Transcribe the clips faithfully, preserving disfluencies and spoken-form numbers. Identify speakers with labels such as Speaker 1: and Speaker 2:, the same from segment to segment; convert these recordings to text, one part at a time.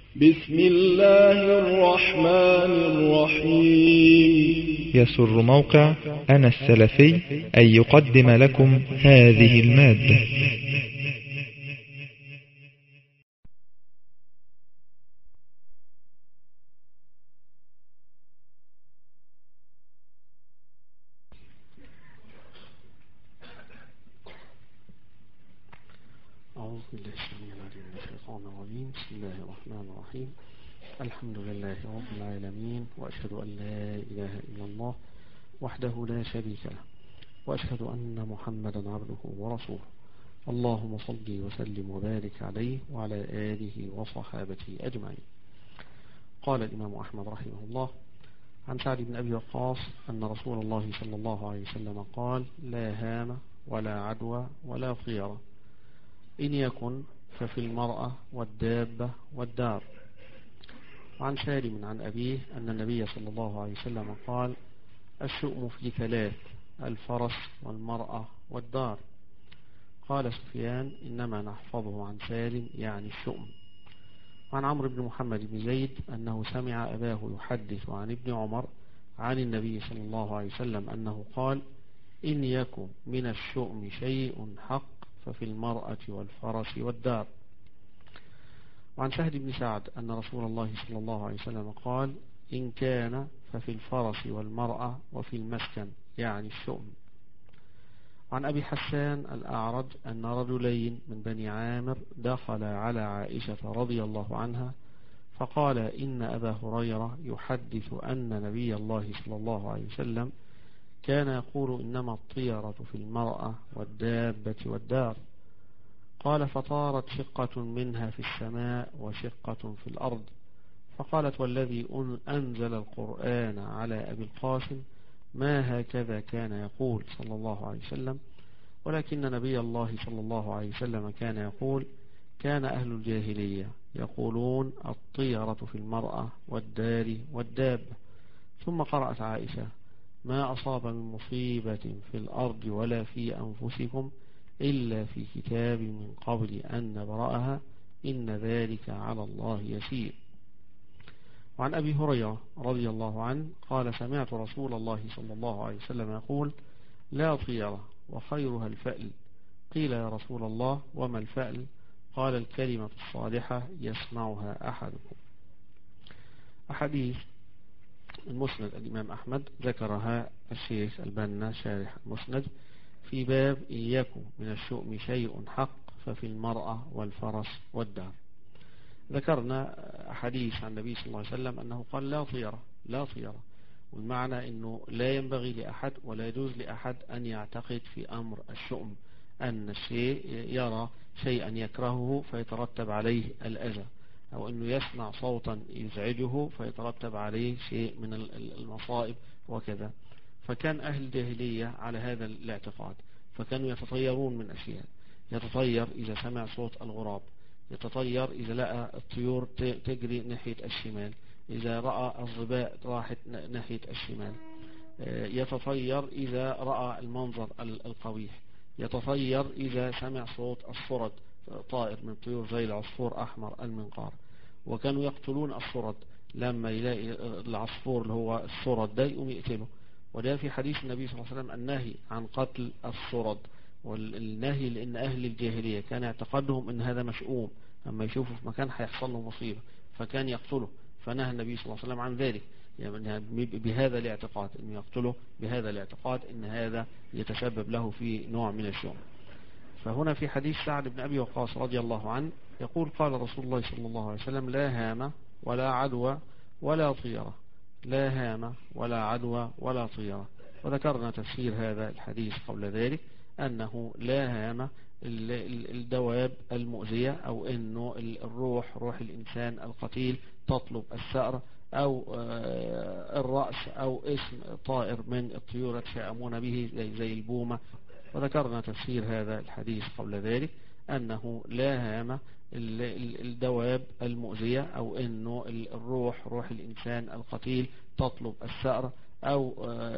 Speaker 1: بسم الله الرحمن الرحيم.
Speaker 2: يسر موقع أنا السلفي أن يقدم لكم هذه المادة.
Speaker 3: أعوذ بالله السميع العليم من الشيطان الرجيم. بسم الله الرحمن الرحيم. الحمد لله رب العالمين، وأشهد أن لا إله إلا الله وحده لا شريك له، وأشهد أن محمدا عبده ورسوله. اللهم صل وسلم وبارك عليه وعلى آله وصحابته أجمعين. قال الإمام أحمد رحمه الله عن سعد بن أبي وقاص أن رسول الله صلى الله عليه وسلم قال: لا هام ولا عدوى ولا طيرة، إن يكن ففي المرأة والدابة والدار. وعن سالم عن أبيه أن النبي صلى الله عليه وسلم قال: الشؤم في ثلاث: الفرس والمرأة والدار. قال سفيان: إنما نحفظه عن سالم يعني الشؤم. وعن عمرو بن محمد بن زيد أنه سمع أباه يحدث عن ابن عمر عن النبي صلى الله عليه وسلم أنه قال: إن يكن من الشؤم شيء حق ففي المرأة والفرس والدار. وعن سهل بن سعد أن رسول الله صلى الله عليه وسلم قال: إن كان ففي الفرس والمرأة وفي المسكن يعني الشؤم. وعن أبي حسان الأعرج أن رجلين من بني عامر دخل على عائشة رضي الله عنها فقال: إن أبا هريرة يحدث أن نبي الله صلى الله عليه وسلم كان يقول: إنما الطيرة في المرأة والدابة والدار. قال: فطارت شقة منها في السماء وشقة في الأرض. فقالت: والذي أنزل القرآن على أبي القاسم ما هكذا كان يقول صلى الله عليه وسلم، ولكن نبي الله صلى الله عليه وسلم كان يقول: كان أهل الجاهلية يقولون الطيرة في المرأة والدار والدابة. ثم قرأت عائشة: ما أصاب من مصيبة في الأرض ولا في أنفسكم إلا في كتاب من قبل أن نبرأها إن ذلك على الله يسير. وعن أبي هريرة رضي الله عنه قال: سمعت رسول الله صلى الله عليه وسلم يقول: لا طيرة وخيرها الفأل. قيل: يا رسول الله وما الفأل؟ قال: الكلمة الصالحة يسمعها أحدكم. أحاديث المسند الإمام أحمد ذكرها الشيخ البنا شارح المسند في باب إن يكن من الشؤم شيء حق ففي المرأة والفرس والدار. ذكرنا أحاديث عن النبي صلى الله عليه وسلم أنه قال: لا طيرة لا طيرة، والمعنى أنه لا ينبغي لأحد ولا يجوز لأحد أن يعتقد في أمر الشؤم أن الشيء يرى شيئا يكرهه فيترتب عليه الأذى، أو أنه يسمع صوتا يزعجه فيترتب عليه شيء من المصائب وكذا. فكان أهل الجاهلية على هذا الاعتقاد، فكانوا يتطيرون من أشياء. يتطير إذا سمع صوت الغراب، يتطير إذا لقى الطيور تجري ناحية الشمال، إذا رأى الظباء راحت ناحية الشمال، يتطير إذا رأى المنظر القبيح، يتطير إذا سمع صوت الصرد، طائر من طيور زي العصفور أحمر المنقار. وكانوا يقتلون الصرد، لما يلاقي العصفور اللي هو الصرد ده يقوم يقتله. وده في حديث النبي صلى الله عليه وسلم النهي عن قتل الصرد، والنهي لأن أهل الجاهلية كان اعتقادهم أن هذا مشؤوم، أما يشوفوا في مكان هيحصل له مصيبة فكان يقتله، فنهى النبي صلى الله عليه وسلم عن ذلك، يعني بهذا الاعتقاد أن يقتله، بهذا الاعتقاد أن هذا يتسبب له في نوع من الشؤم. فهنا في حديث سعد بن أبي وقاص رضي الله عنه يقول: قال رسول الله صلى الله عليه وسلم: لا هام ولا عدوى ولا طيرة. لا هام ولا عدوى ولا طيرة. وذكرنا تفسير هذا الحديث قبل ذلك أنه لا هام الدواب المؤذية، أو أنه الروح روح الإنسان القتيل تطلب الثأر، أو الرأس، أو اسم طائر من الطيور يتشائمون به زي البومة. وذكرنا تفسير هذا الحديث قبل ذلك أنه لا هام الدواب المؤذية، أو أنه الروح روح الإنسان القتيل تطلب الثأر، أو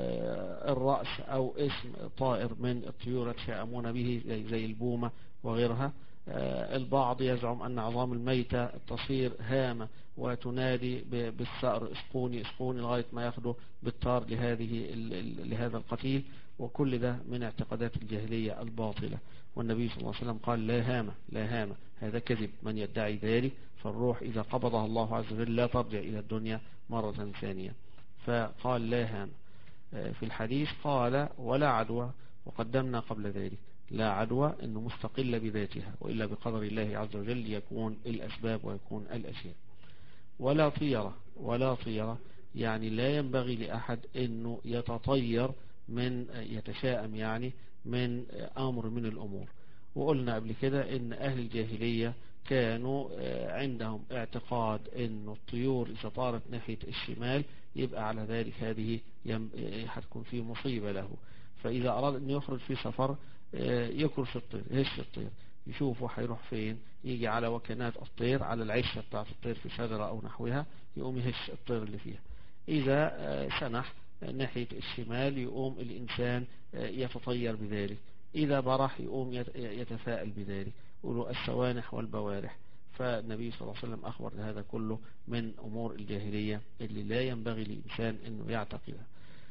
Speaker 3: الرأس، أو اسم طائر من الطيور يتشائمون به زي البومة وغيرها. البعض يزعم أن عظام الميتة تصير هامة وتنادي بالثأر اسقوني اسقوني لغاية ما ياخده بالطار لهذه لهذا القتيل، وكل ده من اعتقادات الجاهلية الباطلة. والنبي صلى الله عليه وسلم قال لا هامة لا هامة، هذا كذب من يدعي ذلك، فالروح إذا قبضها الله عز وجل لا ترجع إلى الدنيا مرة ثانية. فقال لا هامة. في الحديث قال ولا عدوى، وقدمنا قبل ذلك لا عدوى أنه مستقلة بذاتها، وإلا بقدر الله عز وجل يكون الأسباب ويكون الأشياء. ولا طيرة، ولا طيرة يعني لا ينبغي لأحد أنه يتطير من يتشائم يعني من أمر من الأمور. وقلنا قبل كده أن أهل الجاهلية كانوا عندهم اعتقاد أن الطيور إذا طارت ناحية الشمال يبقى على ذلك هذه هتكون فيه مصيبة له، فإذا أراد أن يخرج في سفر يكرش الطير، هش الطير، يشوفه هيروح فين، يجي على وكنات الطير على العشة بتاعت الطير في شجرة أو نحوها، يقوم يهش الطير اللي فيها. إذا سنح ناحية الشمال يقوم الإنسان يتطير بذلك، إذا برح يقوم يتفائل بذلك، يقولوا السوانح والبوارح. فالنبي صلى الله عليه وسلم أخبر هذا كله من أمور الجاهلية اللي لا ينبغي للإنسان أنه يعتقدها.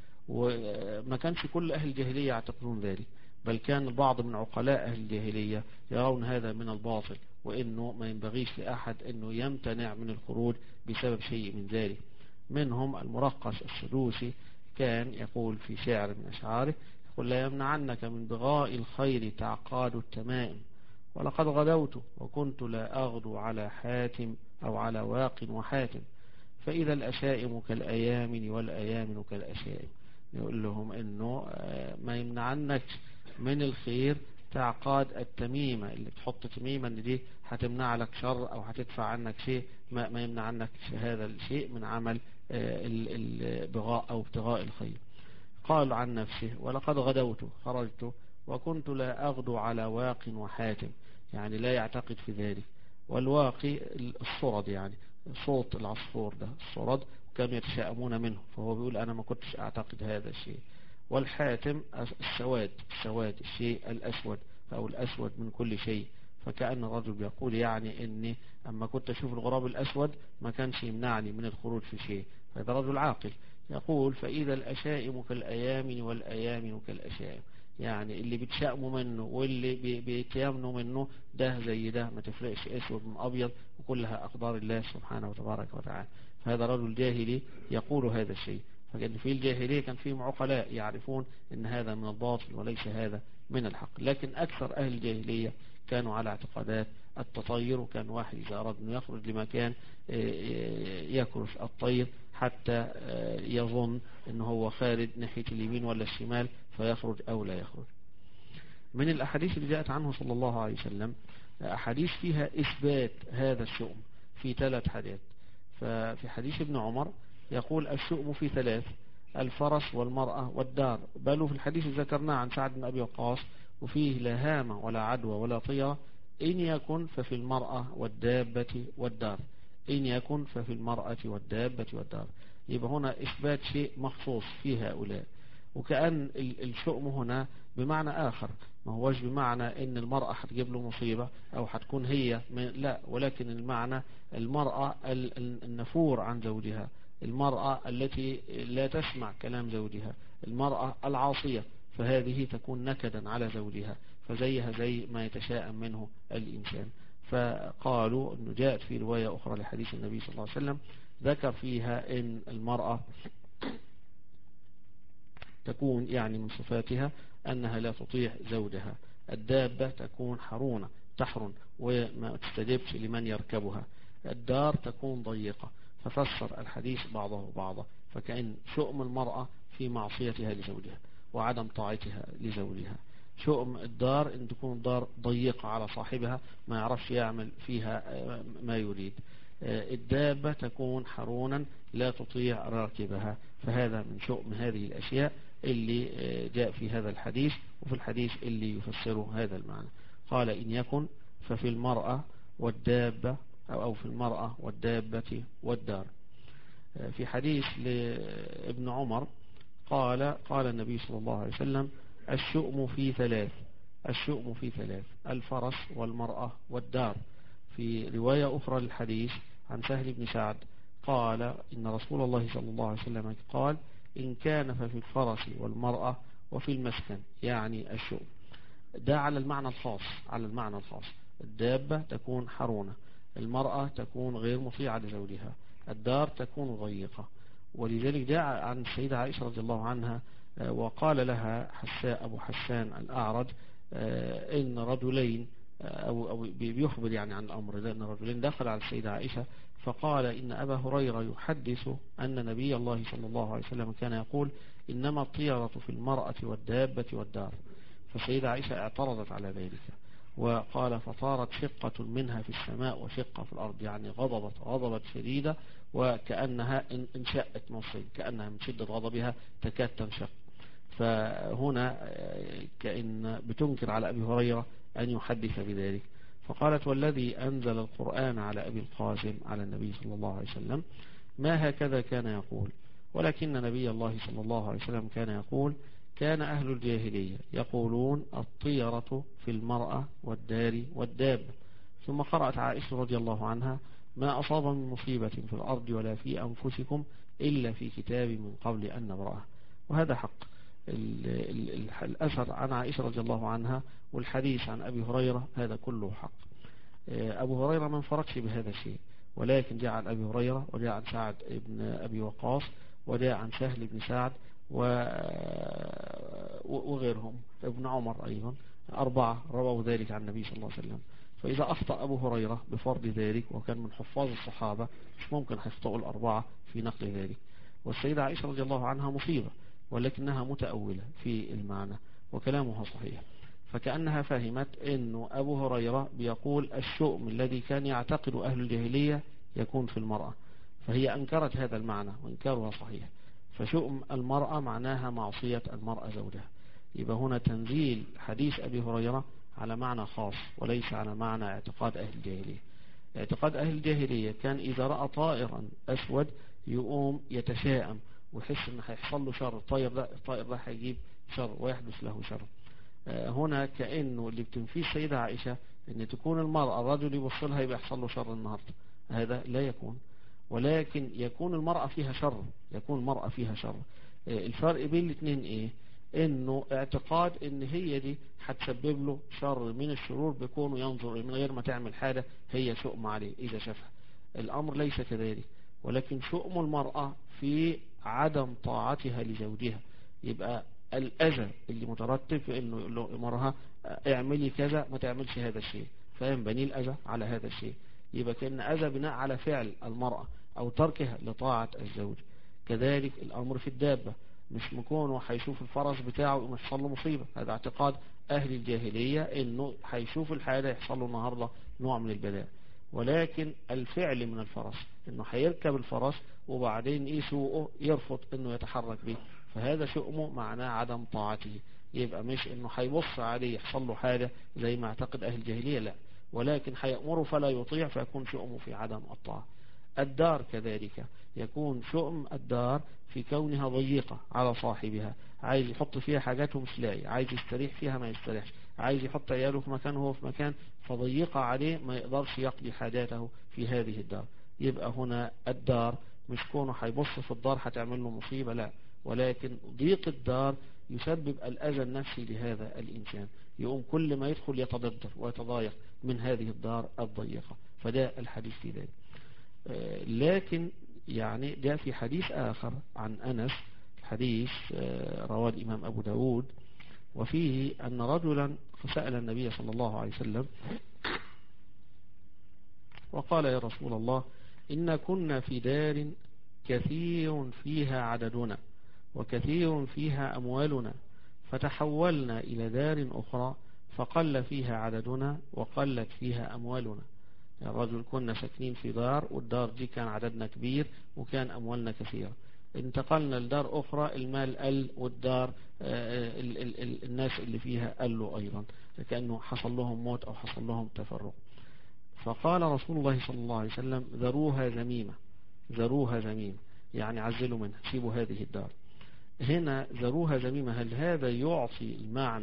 Speaker 3: وما كانش كل أهل الجاهلية يعتقدون ذلك، بل كان البعض من عقلاء أهل الجاهلية يرون هذا من الباطل، وإنه ما ينبغيش لأحد أنه يمتنع من الخروج بسبب شيء من ذلك. منهم المرقس السدوسي كان يقول في شعر من أشعاره، يقول لا يمنعنك من بغاء الخير تعقاد التمائم، ولقد غدوت وكنت لا أغدو على حاتم أو على واق وحاتم، فإذا الأشائم كالأيامن والأيامن كالأشائم. يقول لهم انه ما يمنعنك من الخير تعقاد التميمة، اللي تحط تميمة ان دي هتمنع لك شر او هتدفع عنك شيء، ما, ما يمنع عنك هذا الشيء من عمل البغاء او ابتغاء الخير. قال عن نفسه ولقد غدوت خرجت وكنت لا أغدو على واق وحاتم، يعني لا يعتقد في ذلك. والواقي الصرد، يعني صوت العصفور ده الصرد، كانوا يتشائمون منه، فهو بيقول أنا ما كنتش أعتقد هذا الشيء. والحاتم السواد، السواد الشيء الأسود أو الأسود من كل شيء، فكأن الرجل بيقول يعني إني أما كنت أشوف الغراب الأسود ما كانش يمنعني من الخروج في شيء. هذا رجل عاقل يقول فإذا الأشائم كالأيامن والأيامن كالأشائم، يعني اللي بتشائموا منه واللي بيتيامنوا منه ده زي ده، ما تفرقش أسود من أبيض، وكلها أقدار الله سبحانه وتبارك وتعالى. فهذا رجل جاهلي يقول هذا الشيء. فكان في الجاهلية كان فيهم عقلاء يعرفون ان هذا من الباطل وليس هذا من الحق، لكن اكثر اهل الجاهلية كانوا على اعتقادات التطير، وكان واحد اذا اراد انه يخرج لمكان يكرش الطير حتى يظن انه هو خارج ناحية اليمين ولا الشمال فيخرج او لا يخرج. من الاحاديث اللي جاءت عنه صلى الله عليه وسلم احاديث فيها اثبات هذا الشؤم في ثلاث حاجات. ففي حديث ابن عمر يقول الشؤم في ثلاث: الفرس والمرأة والدار. بل في الحديث ذكرناه عن سعد بن أبي وقاص وفيه لا هامة ولا عدوى ولا طيرة، إن يكن ففي المرأة والدابة والدار، إن يكن ففي المرأة والدابة والدار. يبقى هنا إثبات شيء مخصوص في هؤلاء، وكأن الشؤم هنا بمعنى آخر، ما هوش بمعنى ان المرأة هتجيب له مصيبة او هتكون هي لا، ولكن المعنى المرأة النفور عن زوجها، المرأة التي لا تسمع كلام زوجها، المرأة العاصية، فهذه تكون نكدا على زوجها، فزيها زي ما يتشائم منه الإنسان. فقالوا أنه جاءت في رواية أخرى لحديث النبي صلى الله عليه وسلم ذكر فيها أن المرأة تكون يعني من صفاتها أنها لا تطيع زوجها، الدابة تكون حرونة تحرن وما تستجبش لمن يركبها، الدار تكون ضيقة. ففسر الحديث بعضه بعضا، فكأن شؤم المرأة في معصيتها لزوجها وعدم طاعتها لزوجها، شؤم الدار ان تكون الدار ضيقة على صاحبها ما يعرفش يعمل فيها ما يريد، الدابة تكون حرونا لا تطيع راكبها. فهذا من شؤم هذه الأشياء اللي جاء في هذا الحديث، وفي الحديث اللي يفسره هذا المعنى قال إن يكن ففي المرأة والدابة أو في المرأة والدابة والدار. في حديث لابن عمر قال قال النبي صلى الله عليه وسلم الشؤم في ثلاث: الشؤم في ثلاث: الفرس والمرأة والدار. في رواية أخرى للحديث عن سهل بن سعد قال إن رسول الله صلى الله عليه وسلم قال: إن كان ففي الفرس والمرأة وفي المسكن، يعني الشؤم. ده على المعنى الخاص، على المعنى الخاص. الدابة تكون حرونة، المرأة تكون غير مطيعة لزوجها، الدار تكون ضيقة. ولذلك جاء عن السيدة عائشة رضي الله عنها وقال لها حساء أبو حسان الأعرج إن رجلين، أو, أو بيخبر يعني عن الأمر، لأن رجلين دخل على السيدة عائشة فقال إن أبا هريرة يحدث أن نبي الله صلى الله عليه وسلم كان يقول: إنما الطيرة في المرأة والدابة والدار. فالسيدة عائشة اعترضت على ذلك وقال: فطارت شقة منها في السماء وشقة في الأرض، يعني غضبت غضبت شديدة وكأنها انشأت مصر، كأنها من شدة غضبها تكاد تنشق. فهنا كأن بتنكر على أبي هريرة أن يحدث بذلك. فقالت: والذي أنزل القرآن على أبي القاسم على النبي صلى الله عليه وسلم ما هكذا كان يقول، ولكن نبي الله صلى الله عليه وسلم كان يقول: كان أهل الجاهلية يقولون الطيرة في المرأة والدار والداب. ثم قرأت عائشة رضي الله عنها: ما أصاب من مصيبة في الأرض ولا في أنفسكم إلا في كتاب من قبل أن نبرأه. وهذا حق. الأثر عن عائشة رضي الله عنها والحديث عن أبي هريرة هذا كله حق. أبو هريرة ما انفردش بهذا الشيء، ولكن جاء عن أبي هريرة وجاء عن سعد بن أبي وقاص وجاء عن سهل بن سعد وغيرهم، ابن عمر أيضا، أربعة رووا ذلك عن النبي صلى الله عليه وسلم. فإذا أخطأ أبو هريرة بفرض ذلك وكان من حفاظ الصحابة مش ممكن هيخطئوا الأربعة في نقل ذلك. والسيدة عائشة رضي الله عنها مصيبة، ولكنها متأولة في المعنى وكلامها صحيح. فكأنها فهمت أنه أبو هريرة بيقول الشؤم الذي كان يعتقد أهل الجاهلية يكون في المرأة، فهي أنكرت هذا المعنى وإنكارها صحيح. فشؤم المرأة معناها معصية المرأة زوجها. يبقى هنا تنزيل حديث أبي هريرة على معنى خاص وليس على معنى اعتقاد أهل الجاهلية. اعتقاد أهل الجاهلية كان إذا رأى طائرا أسود يقوم يتشائم ويحس ان هيحصل له شر، الطائر ده الطائر ده هيجيب شر ويحدث له شر. هنا كأنه اللي بتنفيه السيدة عائشة ان تكون المرأة الرجل يبص لها يبقى يحصل له شر النهارده، هذا لا يكون، ولكن يكون المرأة فيها شر، يكون المرأة فيها شر. الفرق بين الاثنين ايه؟ انه اعتقاد ان هي دي هتسبب له شر من الشرور بيكونه ينظر من غير ما تعمل حاجة هي شؤم عليه إذا شافها. الأمر ليس كذلك، ولكن شؤم المرأة في عدم طاعتها لزوجها. يبقى الأذى اللي مترتب في انه يقول له مرها اعملي كذا ما تعملش هذا الشيء، فينبني الأذى على هذا الشيء. يبقى كأن أذى بناء على فعل المرأة أو تركها لطاعة الزوج. كذلك الأمر في الدابة، مش مكونه هيشوف الفرس بتاعه ويحصل له مصيبة، هذا اعتقاد أهل الجاهلية انه هيشوف الحاجة يحصل له النهاردة نوع من البلاء. ولكن الفعل من الفرس انه هيركب الفرس وبعدين يسوقه يرفض انه يتحرك به، فهذا شؤمه معناه عدم طاعته. يبقى مش انه هيبص عليه يحصل له حاجة زي ما اعتقد اهل الجاهلية، لا، ولكن هيأمره فلا يطيع فيكون شؤمه في عدم الطاعة. الدار كذلك يكون شؤم الدار في كونها ضيقة على صاحبها، عايز يحط فيها حاجاته مش لاقي، عايز يستريح فيها ما يستريحش، عايز يحط عياله في مكان هو في مكان، فضيقة عليه ما يقدرش يقضي حاجاته في هذه الدار. يبقى هنا الدار مش كونه هيبص في الدار هتعمل له مصيبة، لا، ولكن ضيق الدار يسبب الأذى النفسي لهذا الإنسان، يقوم كل ما يدخل يتضرر ويتضايق من هذه الدار الضيقة. فده الحديث في ذلك. لكن يعني جاء في حديث آخر عن أنس، حديث رواه الإمام أبو داود، وفيه أن رجلا سأل النبي صلى الله عليه وسلم وقال: يا رسول الله، إن كنا في دار كثير فيها عددنا وكثير فيها أموالنا، فتحولنا إلى دار أخرى فقل فيها عددنا وقلت فيها أموالنا. يا رجل كنا ساكنين في دار والدار دي كان عددنا كبير وكان أموالنا كثيرة، انتقلنا لدار أخرى المال قل والدار ال ال ال الناس اللي فيها قلوا أيضا، كأنه حصل لهم موت أو حصل لهم تفرق. فقال رسول الله صلى الله عليه وسلم: ذروها ذميمة، ذروها ذميمة، يعني عزلوا منها، سيبوا هذه الدار. هنا ذروها ذميمة، هل هذا يعطي المعنى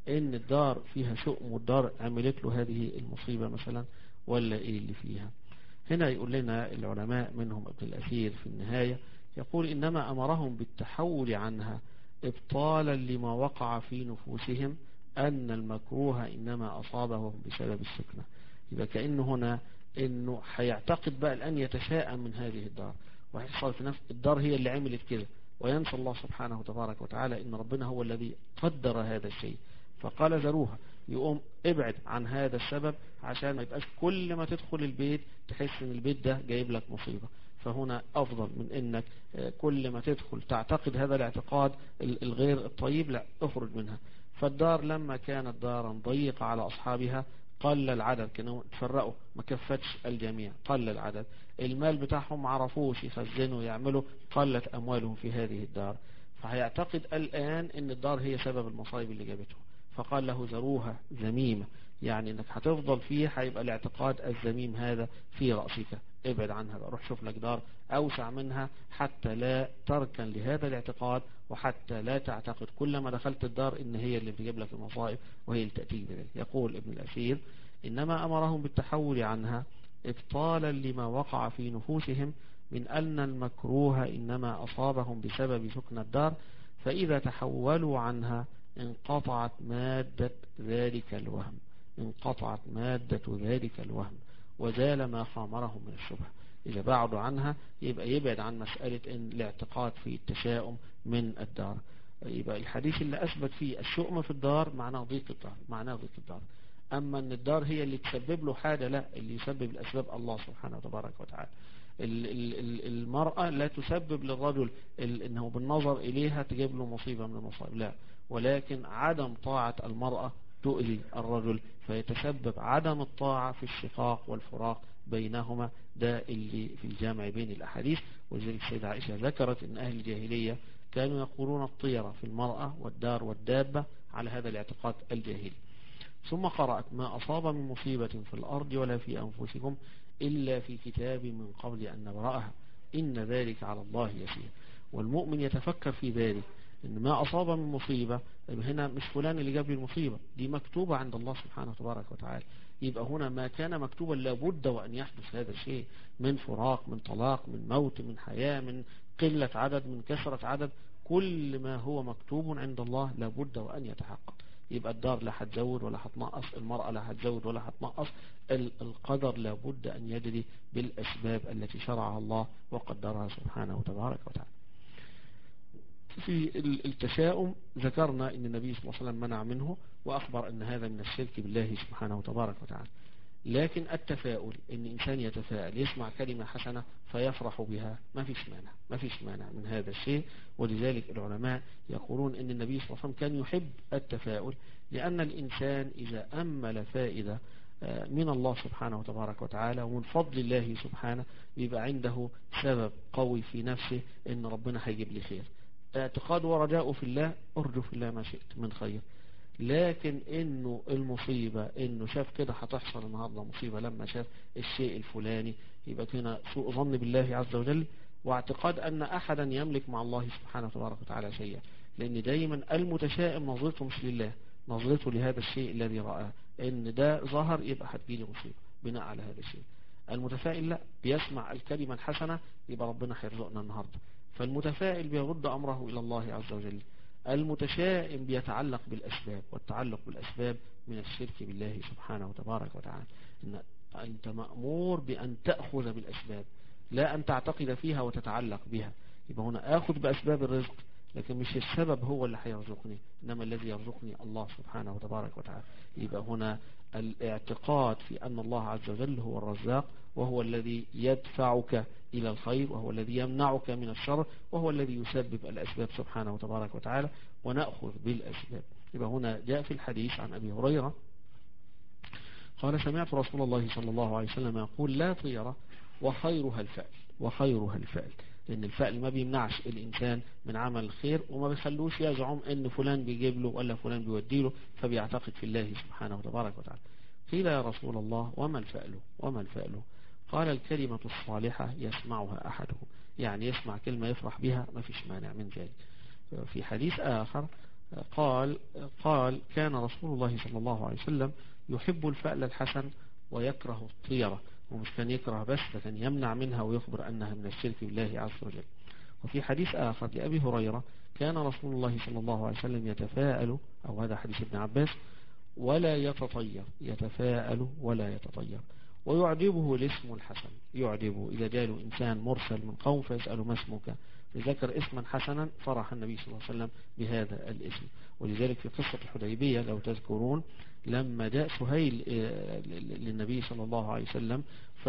Speaker 3: ان الدار فيها شؤم والدار عملت له هذه المصيبة مثلا، ولا ايه اللي فيها؟ هنا يقول لنا العلماء منهم ابن الأثير في النهاية، يقول إنما أمرهم بالتحول عنها إبطالا لما وقع في نفوسهم أن المكروه إنما أصابهم بسبب السكنة. يبقى كأنه هنا إنه هيعتقد بقى الآن يتشاءم من هذه الدار، ويحصل في نفس الدار هي اللي عملت كده، وينسى الله سبحانه وتبارك وتعالى إن ربنا هو الذي قدر هذا الشيء، فقال ذروها. يقوم ابعد عن هذا السبب عشان ما يبقاش كل ما تدخل البيت تحس ان البيت ده جايب لك مصيبة. فهنا افضل من انك كل ما تدخل تعتقد هذا الاعتقاد الغير الطيب، لا، اخرج منها. فالدار لما كانت دارا ضيقة على اصحابها قل العدد، كانوا تفرقوا، ما كفتش الجميع، قل العدد. المال بتاعهم عرفوش يخزنوا يعملوا، قلت اموالهم في هذه الدار. فهيعتقد الآن ان الدار هي سبب المصائب اللي جابته، فقال له ذروها ذميمة، يعني انك هتفضل فيه، هيبقى الاعتقاد الذميم هذا في رأسك، ابعد عنها بقى، روح شوف لك دار اوسع منها حتى لا تركن لهذا الاعتقاد، وحتى لا تعتقد كل ما دخلت الدار ان هي اللي بتجيب لك المصائب وهي اللي تأتيك بذلك. يقول ابن الأثير انما امرهم بالتحول عنها ابطالا لما وقع في نفوسهم من أن المكروه إنما أصابهم بسبب سكن الدار، فإذا تحولوا عنها انقطعت مادة ذلك الوهم انقطعت مادة ذلك الوهم وزال ما خامرهم من الشبهة. إذا بعدوا عنها يبقى يبعد عن مسألة إن الاعتقاد في التشاؤم من الدار. يبقى الحديث اللي أثبت فيه الشؤم في الدار معناه ضيق الدار، معناه ضيق الدار. أما أن الدار هي اللي تسبب له حاجة، لا، اللي يسبب الأسباب الله سبحانه وتبارك وتعالى. المرأة لا تسبب للرجل انه بالنظر اليها تجيب له مصيبة من المصائب، لا، ولكن عدم طاعة المرأة تؤذي الرجل، فيتسبب عدم الطاعة في الشقاق والفراق بينهما، ده اللي في الجامع بين الأحاديث. ولذلك السيدة عائشة ذكرت ان اهل الجاهلية كانوا يقولون الطيرة في المرأة والدار والدابة على هذا الاعتقاد الجاهلي. ثم قرأت ما أصاب من مصيبة في الأرض ولا في أنفسكم إلا في كتاب من قبل أن نبرأها إن ذلك على الله يسير. والمؤمن يتفكر في ذلك، إن ما أصاب من مصيبة هنا مش فلان اللي جاب لي المصيبة، دي مكتوبة عند الله سبحانه وتبارك وتعالى. يبقى هنا ما كان مكتوبا لابد وأن يحدث هذا الشيء، من فراق، من طلاق، من موت، من حياة، من قلة عدد، من كثرة عدد، كل ما هو مكتوب عند الله لابد وأن يتحقق. يبقى الدار لا هتزود ولا هتنقص، المرأة لا هتزود ولا هتنقص، القدر لابد أن يجري بالأسباب التي شرعها الله وقدرها سبحانه وتبارك وتعالى. في التشاؤم ذكرنا أن النبي صلى الله عليه وسلم منع منه، وأخبر أن هذا من الشرك بالله سبحانه وتبارك وتعالى. لكن التفاؤل، ان انسان يتفاءل يسمع كلمة حسنة فيفرح بها، ما فيش مانع ما فيش مانع من هذا الشيء. ولذلك العلماء يقولون ان النبي صلى الله عليه وسلم كان يحب التفاؤل، لان الانسان اذا امل فائدة من الله سبحانه وتبارك وتعالى ومن فضل الله سبحانه، بيبقى عنده سبب قوي في نفسه ان ربنا هيجيب لي خير. اعتقاد ورجاء في الله، ارجو في الله ما شئت من خير. لكن انه المصيبة انه شاف كده هتحصل النهاردة مصيبة لما شاف الشيء الفلاني، يبقى هنا سوء ظن بالله عز وجل، واعتقاد ان احدا يملك مع الله سبحانه وتبارك وتعالى شيئا. لان دايما المتشائم نظرته مش لله، نظرته لهذا الشيء الذي رآه، ان ده ظهر يبقى هتجيلي مصيبة بناء على هذا الشيء. المتفائل لا، بيسمع الكلمة الحسنة يبقى ربنا هيرزقنا النهاردة، فالمتفائل بيرد امره الى الله عز وجل. المتشائم بيتعلق بالأسباب، والتعلق بالأسباب من الشرك بالله سبحانه وتبارك وتعالى. إن أنت مأمور بأن تأخذ بالأسباب، لا أن تعتقد فيها وتتعلق بها. يبقى هنا آخذ بأسباب الرزق، لكن مش السبب هو اللي هيرزقني، إنما الذي يرزقني الله سبحانه وتبارك وتعالى. يبقى هنا الاعتقاد في أن الله عز وجل هو الرزاق، وهو الذي يدفعك إلى الخير، وهو الذي يمنعك من الشر، وهو الذي يسبب الأسباب سبحانه وتبارك وتعالى، ونأخذ بالأسباب. يبقى هنا جاء في الحديث عن أبي هريرة قال سمعت رسول الله صلى الله عليه وسلم يقول لا طيرة وخيرها الفأل وخيرها الفأل. لأن الفأل ما بيمنعش الإنسان من عمل الخير، وما بيخلوش يزعم أن فلان بيجيب له ولا فلان بيودي له، فبيعتقد في الله سبحانه وتبارك وتعالى. قيل يا رسول الله وما الفأل وما الفأل؟ قال الكلمة الصالحة يسمعها أحدهم، يعني يسمع كلمة يفرح بها، ما فيش مانع من ذلك. في حديث آخر قال قال كان رسول الله صلى الله عليه وسلم يحب الفأل الحسن ويكره الطيرة، ومش كان يكره بس، لكن يمنع منها ويخبر أنها من الشرك بالله عز وجل. وفي حديث آخر لأبي هريرة كان رسول الله صلى الله عليه وسلم يتفاءل، أو هذا حديث ابن عباس، ولا يتطير، يتفاءل ولا يتطير، ويعجبه الاسم الحسن. يعجبه إذا جاء إنسان مرسل من قوم فيسأل ما اسمك، فذكر اسما حسنا فرح النبي صلى الله عليه وسلم بهذا الاسم. ولذلك في قصة الحديبية لو تذكرون لما جاء سهيل للنبي صلى الله عليه وسلم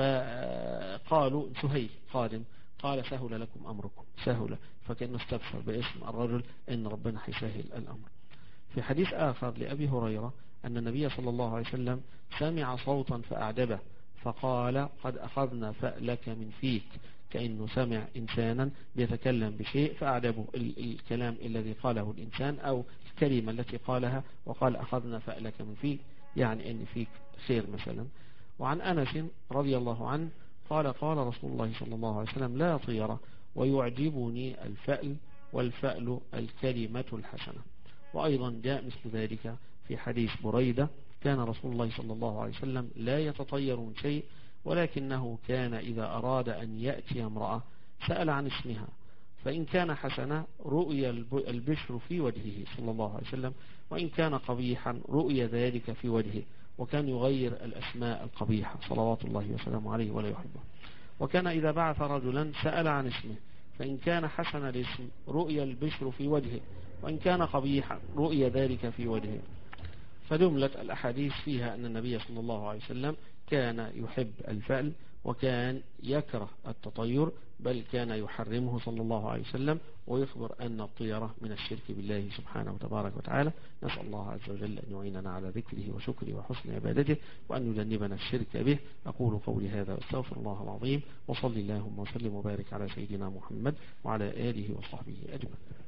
Speaker 3: فقالوا سهيل قادم، قال سهل لكم أمركم، سهل، فكأنه استبشر باسم الرجل أن ربنا حيسهل الأمر. في حديث آخر لأبي هريرة أن النبي صلى الله عليه وسلم سمع صوتا فأعجبه فقال قد أخذنا فألك من فيك، كأنه سمع إنسانا بيتكلم بشيء فأعجبه الكلام الذي قاله الإنسان أو الكلمة التي قالها، وقال أخذنا فألك من فيك، يعني أن فيك خير مثلا. وعن أنس رضي الله عنه قال قال رسول الله صلى الله عليه وسلم لا طيرة ويعجبني الفأل، والفأل الكلمة الحسنة. وأيضا جاء مثل ذلك في حديث بريدة كان رسول الله صلى الله عليه وسلم لا يتطير من شيء، ولكنه كان إذا أراد أن يأتي امرأة سأل عن اسمها، فإن كان حسنا رؤي البشر في وجهه صلى الله عليه وسلم، وإن كان قبيحا رؤي ذلك في وجهه، وكان يغير الأسماء القبيحة صلوات الله وسلامه عليه ولا يحبه. وكان إذا بعث رجلا سأل عن اسمه، فإن كان حسن الاسم رؤي البشر في وجهه، وإن كان قبيحا رؤي ذلك في وجهه. فجملة الأحاديث فيها أن النبي صلى الله عليه وسلم كان يحب الفأل وكان يكره التطير، بل كان يحرمه صلى الله عليه وسلم، ويخبر أن الطيرة من الشرك بالله سبحانه وتبارك وتعالى. نسأل الله عز وجل أن يعيننا على ذكره وشكره وحسن عبادته، وأن يجنبنا الشرك به. أقول قولي هذا واستغفر الله العظيم، وصلي اللهم وسلم وبارك على سيدنا محمد وعلى آله وصحبه أجمعين.